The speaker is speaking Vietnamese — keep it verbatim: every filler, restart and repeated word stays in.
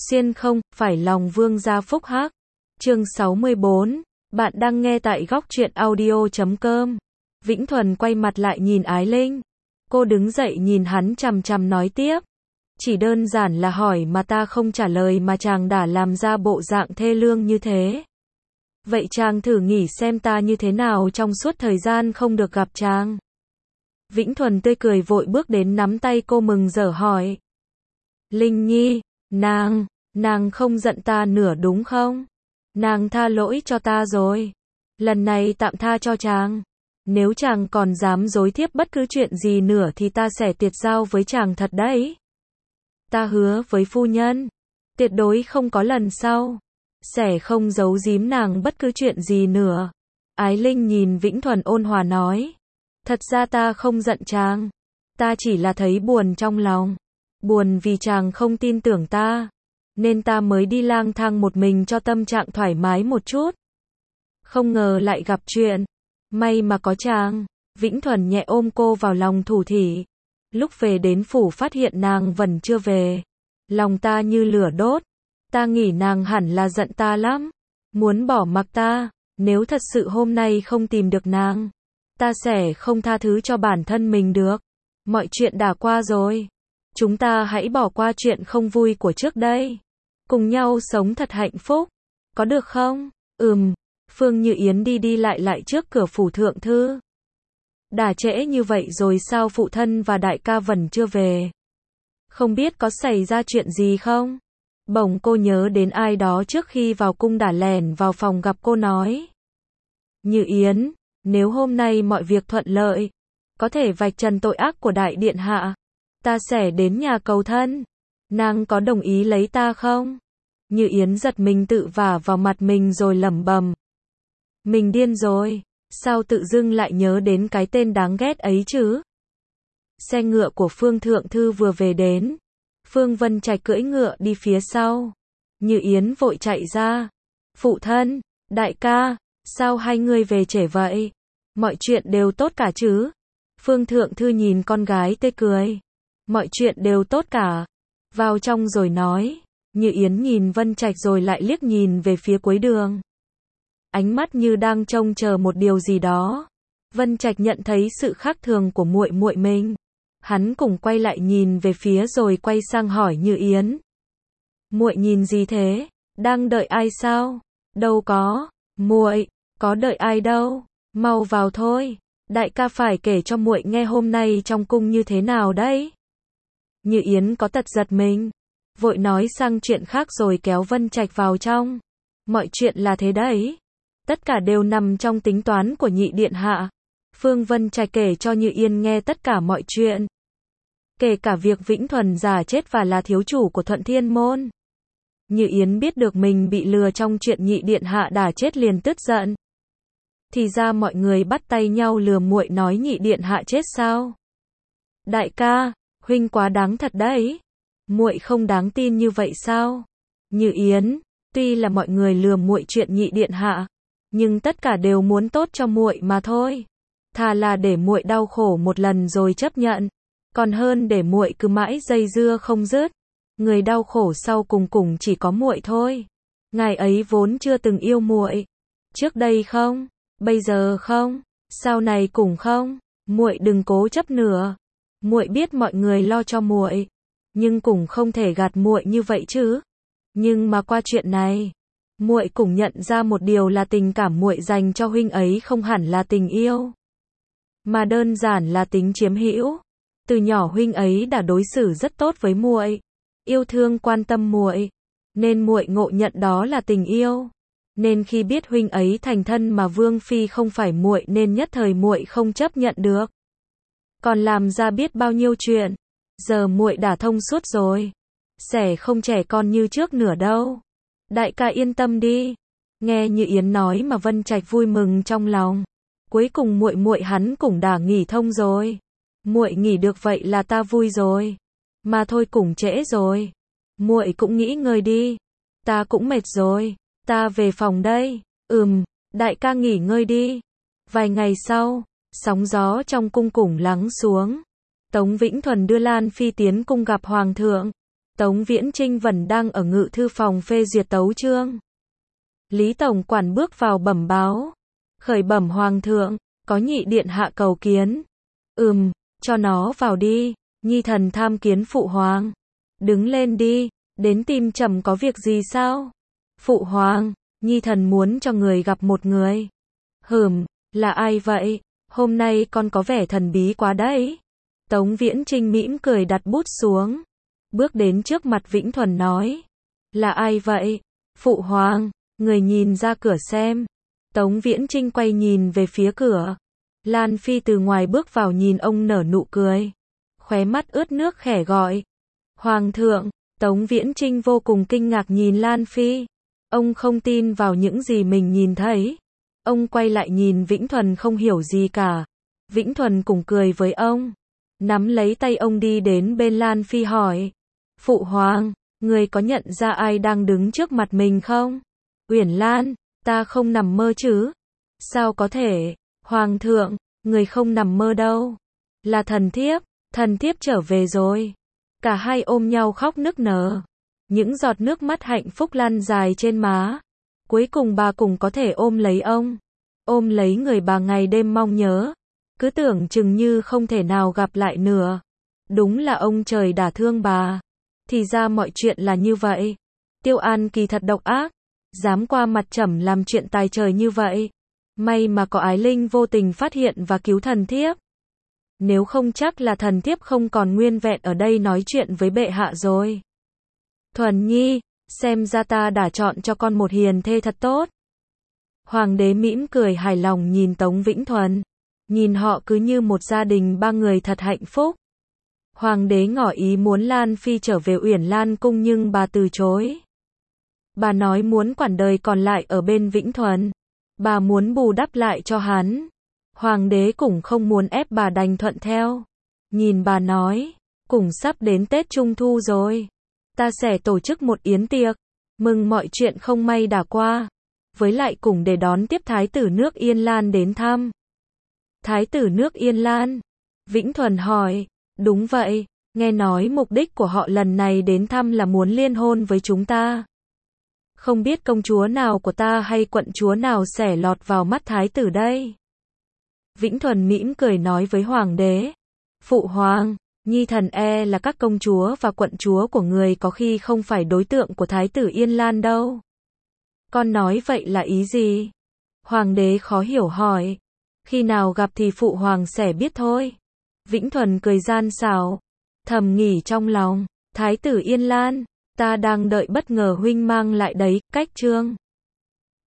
Xuyên không phải lòng vương gia phúc hắc. Chương sáu mươi bốn. Bạn đang nghe tại góc truyện audio chấm com. Vĩnh Thuần quay mặt lại nhìn Ái Linh. Cô đứng dậy nhìn hắn chằm chằm nói tiếp. Chỉ đơn giản là hỏi mà ta không trả lời mà chàng đã làm ra bộ dạng thê lương như thế. Vậy chàng thử nghĩ xem ta như thế nào trong suốt thời gian không được gặp chàng. Vĩnh Thuần tươi cười vội bước đến nắm tay cô mừng rỡ hỏi. Linh Nhi, nàng, nàng không giận ta nửa đúng không? Nàng tha lỗi cho ta rồi. Lần này tạm tha cho chàng. Nếu chàng còn dám dối thiếp bất cứ chuyện gì nữa thì ta sẽ tiệt giao với chàng thật đấy. Ta hứa với phu nhân, tuyệt đối không có lần sau. Sẽ không giấu giếm nàng bất cứ chuyện gì nữa. Ái Linh nhìn Vĩnh Thuần ôn hòa nói. Thật ra ta không giận chàng. Ta chỉ là thấy buồn trong lòng. Buồn vì chàng không tin tưởng ta. Nên ta mới đi lang thang một mình cho tâm trạng thoải mái một chút. Không ngờ lại gặp chuyện. May mà có chàng. Vĩnh Thuần nhẹ ôm cô vào lòng thủ thỉ. Lúc về đến phủ phát hiện nàng vẫn chưa về. Lòng ta như lửa đốt. Ta nghĩ nàng hẳn là giận ta lắm. Muốn bỏ mặc ta. Nếu thật sự hôm nay không tìm được nàng, ta sẽ không tha thứ cho bản thân mình được. Mọi chuyện đã qua rồi. Chúng ta hãy bỏ qua chuyện không vui của trước đây. Cùng nhau sống thật hạnh phúc. Có được không? Ừm. Phương Như Yến đi đi lại lại trước cửa phủ thượng thư. Đã trễ như vậy rồi sao phụ thân và đại ca vẫn chưa về? Không biết có xảy ra chuyện gì không? Bỗng cô nhớ đến ai đó trước khi vào cung đã lẻn vào phòng gặp cô nói. Như Yến, nếu hôm nay mọi việc thuận lợi, có thể vạch trần tội ác của đại điện hạ, ta sẽ đến nhà cầu thân. Nàng có đồng ý lấy ta không? Như Yến giật mình tự vả vào mặt mình rồi lẩm bẩm. Mình điên rồi, sao tự dưng lại nhớ đến cái tên đáng ghét ấy chứ? Xe ngựa của Phương Thượng Thư vừa về đến. Phương Vân Trạch cưỡi ngựa đi phía sau. Như Yến vội chạy ra. Phụ thân, đại ca, sao hai người về trễ vậy? Mọi chuyện đều tốt cả chứ? Phương Thượng Thư nhìn con gái tươi cười. Mọi chuyện đều tốt cả. Vào trong rồi nói. Như Yến nhìn Vân Trạch rồi lại liếc nhìn về phía cuối đường. Ánh mắt như đang trông chờ một điều gì đó. Vân Trạch nhận thấy sự khác thường của muội muội mình. Hắn cùng quay lại nhìn về phía rồi quay sang hỏi Như Yến. Muội nhìn gì thế? Đang đợi ai sao? Đâu có, muội, có đợi ai đâu, mau vào thôi. Đại ca phải kể cho muội nghe hôm nay trong cung như thế nào đấy. Như Yến có tật giật mình, vội nói sang chuyện khác rồi kéo Vân Trạch vào trong. Mọi chuyện là thế đấy. Tất cả đều nằm trong tính toán của nhị điện hạ. Phương Vân Trạch kể cho Như Yên nghe tất cả mọi chuyện. Kể cả việc Vĩnh Thuần giả chết và là thiếu chủ của Thuận Thiên Môn. Như Yến biết được mình bị lừa trong chuyện nhị điện hạ đã chết liền tức giận. Thì ra mọi người bắt tay nhau lừa muội nói nhị điện hạ chết sao? Đại ca, huynh quá đáng thật đấy. Muội không đáng tin như vậy sao? Như Yến, tuy là mọi người lừa muội chuyện nhị điện hạ, nhưng tất cả đều muốn tốt cho muội mà thôi. Thà là để muội đau khổ một lần rồi chấp nhận, còn hơn để muội cứ mãi dây dưa không dứt. Người đau khổ sau cùng cùng chỉ có muội thôi. Ngài ấy vốn chưa từng yêu muội. Trước đây không, bây giờ không, sau này cũng không. Muội đừng cố chấp nữa. Muội biết mọi người lo cho muội, nhưng cũng không thể gạt muội như vậy chứ. Nhưng mà qua chuyện này, muội cũng nhận ra một điều là tình cảm muội dành cho huynh ấy không hẳn là tình yêu, mà đơn giản là tính chiếm hữu. Từ nhỏ huynh ấy đã đối xử rất tốt với muội, yêu thương quan tâm muội, nên muội ngộ nhận đó là tình yêu. Nên khi biết huynh ấy thành thân mà Vương phi không phải muội nên nhất thời muội không chấp nhận được. Còn làm ra biết bao nhiêu chuyện. Giờ muội đã thông suốt rồi, sẽ không trẻ con như trước nữa đâu. Đại ca yên tâm đi. Nghe Như Yến nói mà Vân Trạch vui mừng trong lòng. Cuối cùng muội muội hắn cũng đã nghỉ thông rồi. Muội nghỉ được vậy là ta vui rồi. Mà thôi cũng trễ rồi. Muội cũng nghỉ ngơi đi. Ta cũng mệt rồi. Ta về phòng đây. Ừm, đại ca nghỉ ngơi đi. Vài ngày sau, sóng gió trong cung cũng lắng xuống. Tống Vĩnh Thuần đưa Lan Phi tiến cung gặp Hoàng thượng. Tống Viễn Trinh vẫn đang ở ngự thư phòng phê duyệt tấu chương. Lý Tổng quản bước vào bẩm báo. Khởi bẩm Hoàng thượng, có nhị điện hạ cầu kiến. Ừm, cho nó vào đi, nhi thần tham kiến phụ hoàng. Đứng lên đi, đến tìm trẫm có việc gì sao? Phụ hoàng, nhi thần muốn cho người gặp một người. Hừm, là ai vậy? Hôm nay con có vẻ thần bí quá đấy. Tống Viễn Trinh mỉm cười đặt bút xuống. Bước đến trước mặt Vĩnh Thuần nói. Là ai vậy? Phụ hoàng, người nhìn ra cửa xem. Tống Viễn Trinh quay nhìn về phía cửa. Lan Phi từ ngoài bước vào nhìn ông nở nụ cười. Khóe mắt ướt nước khẽ gọi. Hoàng thượng, Tống Viễn Trinh vô cùng kinh ngạc nhìn Lan Phi. Ông không tin vào những gì mình nhìn thấy. Ông quay lại nhìn Vĩnh Thuần không hiểu gì cả. Vĩnh Thuần cũng cười với ông. Nắm lấy tay ông đi đến bên Lan Phi hỏi. Phụ hoàng, người có nhận ra ai đang đứng trước mặt mình không? Uyển Lan, ta không nằm mơ chứ? Sao có thể? Hoàng thượng, người không nằm mơ đâu. Là thần thiếp, thần thiếp trở về rồi. Cả hai ôm nhau khóc nức nở. Những giọt nước mắt hạnh phúc lan dài trên má. Cuối cùng bà cũng có thể ôm lấy ông. Ôm lấy người bà ngày đêm mong nhớ. Cứ tưởng chừng như không thể nào gặp lại nữa. Đúng là ông trời đã thương bà. Thì ra mọi chuyện là như vậy. Tiêu An Kỳ thật độc ác. Dám qua mặt trẫm làm chuyện tài trời như vậy. May mà có Ái Linh vô tình phát hiện và cứu thần thiếp. Nếu không chắc là thần thiếp không còn nguyên vẹn ở đây nói chuyện với bệ hạ rồi. Thuần Nhi, xem ra ta đã chọn cho con một hiền thê thật tốt. Hoàng đế mỉm cười hài lòng nhìn Tống Vĩnh Thuần. Nhìn họ cứ như một gia đình ba người thật hạnh phúc. Hoàng đế ngỏ ý muốn Lan Phi trở về Uyển Lan cung nhưng bà từ chối. Bà nói muốn quản đời còn lại ở bên Vĩnh Thuần. Bà muốn bù đắp lại cho hắn. Hoàng đế cũng không muốn ép bà đành thuận theo. Nhìn bà nói, cũng sắp đến Tết Trung Thu rồi. Ta sẽ tổ chức một yến tiệc, mừng mọi chuyện không may đã qua. Với lại cùng để đón tiếp Thái tử nước Yên Lan đến thăm. Thái tử nước Yên Lan? Vĩnh Thuần hỏi, đúng vậy, nghe nói mục đích của họ lần này đến thăm là muốn liên hôn với chúng ta. Không biết công chúa nào của ta hay quận chúa nào sẽ lọt vào mắt thái tử đây? Vĩnh Thuần mỉm cười nói với hoàng đế. Phụ hoàng, nhi thần e là các công chúa và quận chúa của người có khi không phải đối tượng của thái tử Yên Lan đâu. Con nói vậy là ý gì? Hoàng đế khó hiểu hỏi. Khi nào gặp thì phụ hoàng sẽ biết thôi. Vĩnh Thuần cười gian xảo. Thầm nghĩ trong lòng. Thái tử Yên Lan, ta đang đợi bất ngờ huynh mang lại đấy, cách chương.